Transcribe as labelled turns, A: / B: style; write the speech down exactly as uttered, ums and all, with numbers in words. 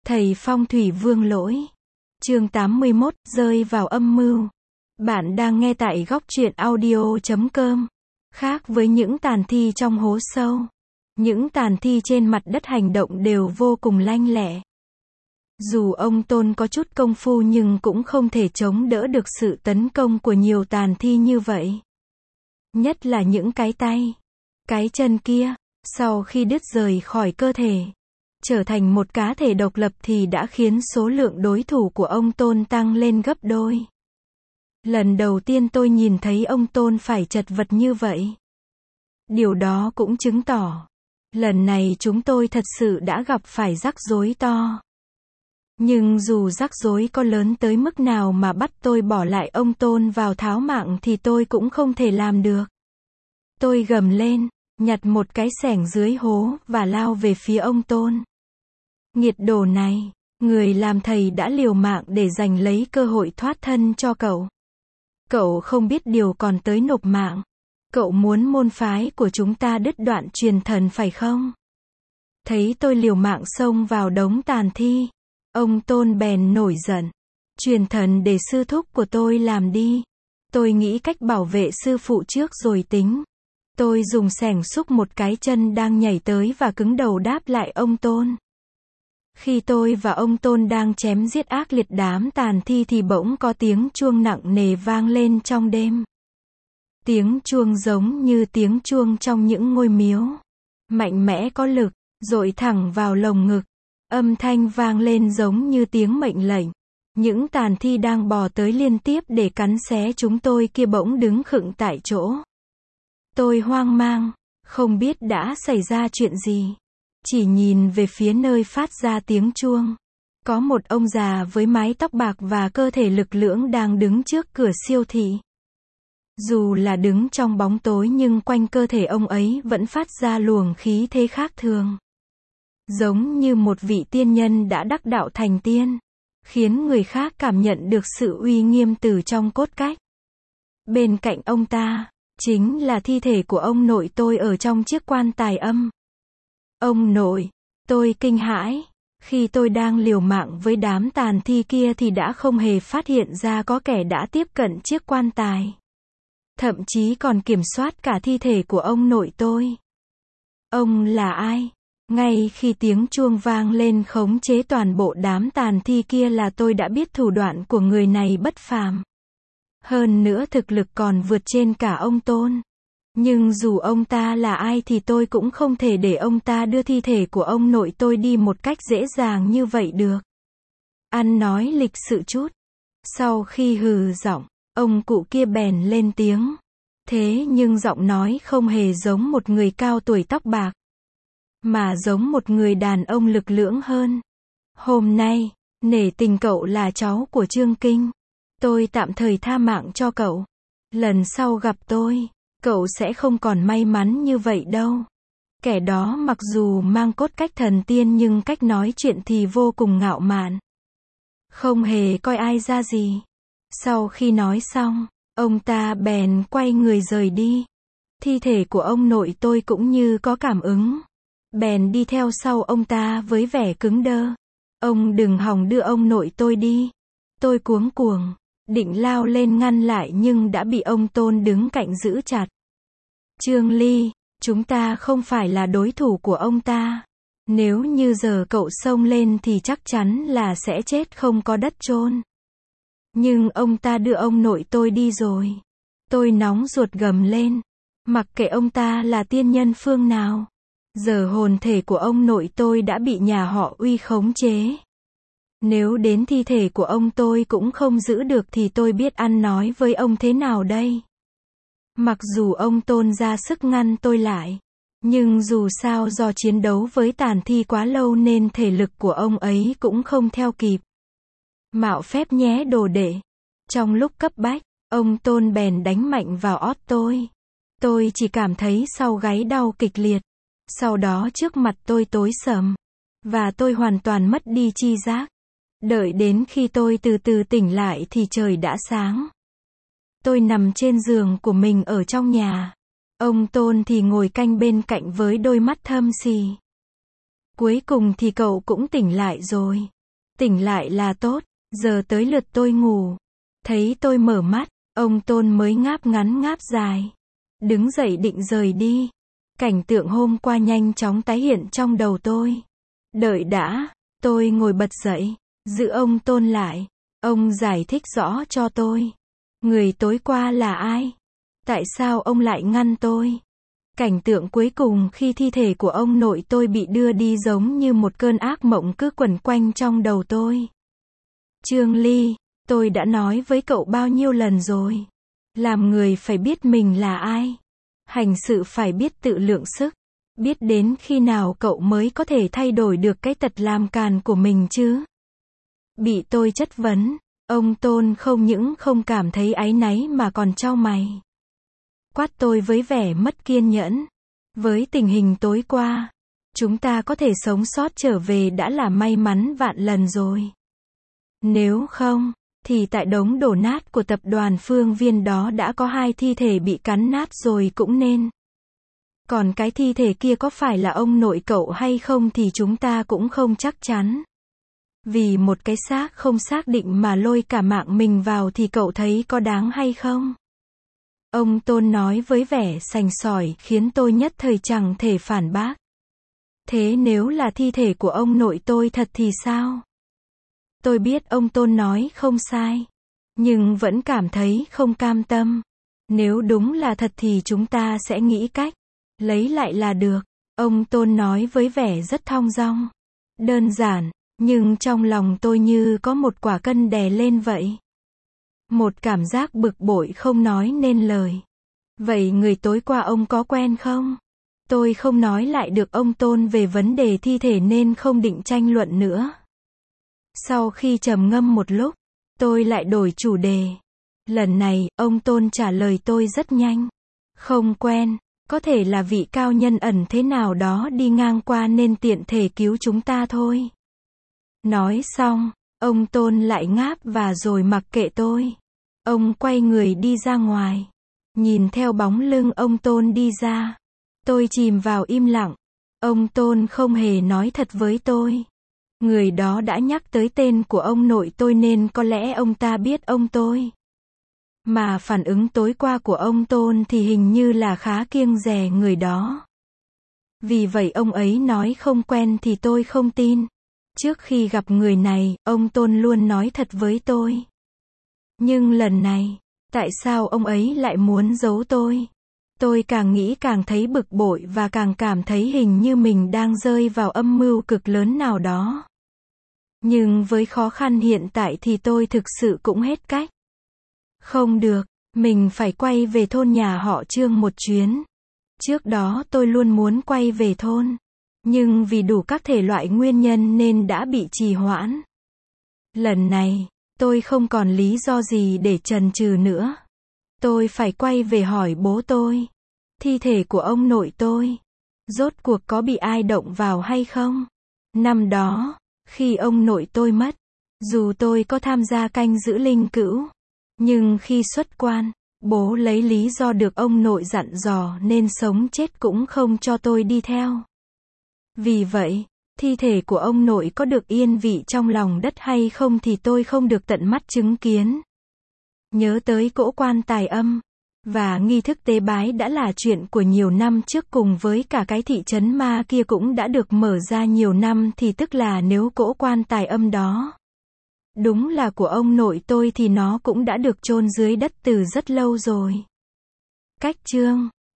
A: Thầy phong thủy Vương Lỗi. Chương tám mươi mốt, rơi vào âm mưu. Bạn đang nghe tại góc truyện audio chấm com. Khác với những tàn thi trong hố sâu, những tàn thi trên mặt đất hành động đều vô cùng lanh lẹ. Dù ông Tôn có chút công phu nhưng cũng không thể chống đỡ được sự tấn công của nhiều tàn thi như vậy. Nhất là những cái tay, cái chân kia, sau khi đứt rời khỏi cơ thể, trở thành một cá thể độc lập thì đã khiến số lượng đối thủ của ông Tôn tăng lên gấp đôi. Lần đầu tiên tôi nhìn thấy ông Tôn phải chật vật như vậy. Điều đó cũng chứng tỏ, lần này chúng tôi thật sự đã gặp phải rắc rối to. Nhưng dù rắc rối có lớn tới mức nào mà bắt tôi bỏ lại ông Tôn vào tháo mạng thì tôi cũng không thể làm được. Tôi gầm lên, nhặt một cái xẻng dưới hố và lao về phía ông Tôn. Nghiệt đồ này, người làm thầy đã liều mạng để giành lấy cơ hội thoát thân cho cậu. Cậu không biết điều còn tới nộp mạng. Cậu muốn môn phái của chúng ta đứt đoạn truyền thần phải không? Thấy tôi liều mạng xông vào đống tàn thi, ông Tôn bèn nổi giận. Truyền thần để sư thúc của tôi làm đi. Tôi nghĩ cách bảo vệ sư phụ trước rồi tính. Tôi dùng xẻng xúc một cái chân đang nhảy tới và cứng đầu đáp lại ông Tôn. Khi tôi và ông Tôn đang chém giết ác liệt đám tàn thi thì bỗng có tiếng chuông nặng nề vang lên trong đêm. Tiếng chuông giống như tiếng chuông trong những ngôi miếu. Mạnh mẽ có lực, dội thẳng vào lồng ngực. Âm thanh vang lên giống như tiếng mệnh lệnh. Những tàn thi đang bò tới liên tiếp để cắn xé chúng tôi kia bỗng đứng khựng tại chỗ. Tôi hoang mang, không biết đã xảy ra chuyện gì. Chỉ nhìn về phía nơi phát ra tiếng chuông. Có một ông già với mái tóc bạc và cơ thể lực lưỡng đang đứng trước cửa siêu thị. Dù là đứng trong bóng tối nhưng quanh cơ thể ông ấy vẫn phát ra luồng khí thế khác thường. Giống như một vị tiên nhân đã đắc đạo thành tiên. Khiến người khác cảm nhận được sự uy nghiêm từ trong cốt cách. Bên cạnh ông ta, chính là thi thể của ông nội tôi ở trong chiếc quan tài âm. Ông nội, tôi kinh hãi. Khi tôi đang liều mạng với đám tàn thi kia thì đã không hề phát hiện ra có kẻ đã tiếp cận chiếc quan tài. Thậm chí còn kiểm soát cả thi thể của ông nội tôi. Ông là ai? Ngay khi tiếng chuông vang lên khống chế toàn bộ đám tàn thi kia là tôi đã biết thủ đoạn của người này bất phàm. Hơn nữa thực lực còn vượt trên cả ông Tôn. Nhưng dù ông ta là ai thì tôi cũng không thể để ông ta đưa thi thể của ông nội tôi đi một cách dễ dàng như vậy được. Ăn nói lịch sự chút. Sau khi hừ giọng, ông cụ kia bèn lên tiếng. Thế nhưng giọng nói không hề giống một người cao tuổi tóc bạc, mà giống một người đàn ông lực lưỡng hơn. Hôm nay, nể tình cậu là cháu của Trương Kinh, tôi tạm thời tha mạng cho cậu. Lần sau gặp tôi, cậu sẽ không còn may mắn như vậy đâu. Kẻ đó mặc dù mang cốt cách thần tiên nhưng cách nói chuyện thì vô cùng ngạo mạn. Không hề coi ai ra gì. Sau khi nói xong, ông ta bèn quay người rời đi. Thi thể của ông nội tôi cũng như có cảm ứng. Bèn đi theo sau ông ta với vẻ cứng đơ. Ông đừng hòng đưa ông nội tôi đi. Tôi cuống cuồng, định lao lên ngăn lại nhưng đã bị ông Tôn đứng cạnh giữ chặt. Trương Ly, chúng ta không phải là đối thủ của ông ta. Nếu như giờ cậu xông lên thì chắc chắn là sẽ chết không có đất chôn. Nhưng ông ta đưa ông nội tôi đi rồi. Tôi nóng ruột gầm lên. Mặc kệ ông ta là tiên nhân phương nào. Giờ hồn thể của ông nội tôi đã bị nhà họ Uy khống chế. Nếu đến thi thể của ông tôi cũng không giữ được thì tôi biết ăn nói với ông thế nào đây. Mặc dù ông Tôn ra sức ngăn tôi lại, nhưng dù sao do chiến đấu với tàn thi quá lâu nên thể lực của ông ấy cũng không theo kịp. Mạo phép nhé đồ đệ. Trong lúc cấp bách, ông Tôn bèn đánh mạnh vào ót tôi. Tôi chỉ cảm thấy sau gáy đau kịch liệt. Sau đó trước mặt tôi tối sầm. Và tôi hoàn toàn mất đi chi giác. Đợi đến khi tôi từ từ tỉnh lại thì trời đã sáng. Tôi nằm trên giường của mình ở trong nhà. Ông Tôn thì ngồi canh bên cạnh với đôi mắt thâm sì. Cuối cùng thì cậu cũng tỉnh lại rồi. Tỉnh lại là tốt, giờ tới lượt tôi ngủ. Thấy tôi mở mắt, ông Tôn mới ngáp ngắn ngáp dài. Đứng dậy định rời đi. Cảnh tượng hôm qua nhanh chóng tái hiện trong đầu tôi. Đợi đã, tôi ngồi bật dậy, giữ ông Tôn lại. Ông giải thích rõ cho tôi. Người tối qua là ai? Tại sao ông lại ngăn tôi? Cảnh tượng cuối cùng khi thi thể của ông nội tôi bị đưa đi giống như một cơn ác mộng cứ quẩn quanh trong đầu tôi. Trương Ly, tôi đã nói với cậu bao nhiêu lần rồi. Làm người phải biết mình là ai. Hành sự phải biết tự lượng sức. Biết đến khi nào cậu mới có thể thay đổi được cái tật làm càn của mình chứ. Bị tôi chất vấn, ông Tôn không những không cảm thấy áy náy mà còn chau mày. Quát tôi với vẻ mất kiên nhẫn. Với tình hình tối qua, chúng ta có thể sống sót trở về đã là may mắn vạn lần rồi. Nếu không, thì tại đống đổ nát của tập đoàn Phương Viên đó đã có hai thi thể bị cắn nát rồi cũng nên. Còn cái thi thể kia có phải là ông nội cậu hay không thì chúng ta cũng không chắc chắn. Vì một cái xác không xác định mà lôi cả mạng mình vào thì cậu thấy có đáng hay không? Ông Tôn nói với vẻ sành sỏi khiến tôi nhất thời chẳng thể phản bác. Thế nếu là thi thể của ông nội tôi thật thì sao? Tôi biết ông Tôn nói không sai. Nhưng vẫn cảm thấy không cam tâm. Nếu đúng là thật thì chúng ta sẽ nghĩ cách lấy lại là được. Ông Tôn nói với vẻ rất thong dong. Đơn giản, nhưng trong lòng tôi như có một quả cân đè lên vậy. Một cảm giác bực bội không nói nên lời. Vậy người tối qua ông có quen không? Tôi không nói lại được ông Tôn về vấn đề thi thể nên không định tranh luận nữa. Sau khi trầm ngâm một lúc, tôi lại đổi chủ đề. Lần này, ông Tôn trả lời tôi rất nhanh. Không quen, có thể là vị cao nhân ẩn thế nào đó đi ngang qua nên tiện thể cứu chúng ta thôi. Nói xong, ông Tôn lại ngáp và rồi mặc kệ tôi. Ông quay người đi ra ngoài. Nhìn theo bóng lưng ông Tôn đi ra, tôi chìm vào im lặng. Ông Tôn không hề nói thật với tôi. Người đó đã nhắc tới tên của ông nội tôi nên có lẽ ông ta biết ông tôi. Mà phản ứng tối qua của ông Tôn thì hình như là khá kiêng dè người đó. Vì vậy ông ấy nói không quen thì tôi không tin. Trước khi gặp người này, ông Tôn luôn nói thật với tôi. Nhưng lần này, tại sao ông ấy lại muốn giấu tôi? Tôi càng nghĩ càng thấy bực bội và càng cảm thấy hình như mình đang rơi vào âm mưu cực lớn nào đó. Nhưng với khó khăn hiện tại thì tôi thực sự cũng hết cách. Không được, mình phải quay về thôn nhà họ Trương một chuyến. Trước đó tôi luôn muốn quay về thôn. Nhưng vì đủ các thể loại nguyên nhân nên đã bị trì hoãn. Lần này, tôi không còn lý do gì để chần chừ nữa. Tôi phải quay về hỏi bố tôi. Thi thể của ông nội tôi, rốt cuộc có bị ai động vào hay không? Năm đó, khi ông nội tôi mất, dù tôi có tham gia canh giữ linh cữu, nhưng khi xuất quan, bố lấy lý do được ông nội dặn dò nên sống chết cũng không cho tôi đi theo. Vì vậy, thi thể của ông nội có được yên vị trong lòng đất hay không thì tôi không được tận mắt chứng kiến. Nhớ tới cỗ quan tài âm và nghi thức tế bái đã là chuyện của nhiều năm trước, cùng với cả cái thị trấn ma kia cũng đã được mở ra nhiều năm thì tức là nếu cỗ quan tài âm đó đúng là của ông nội tôi thì nó cũng đã được chôn dưới đất từ rất lâu rồi. Cách chương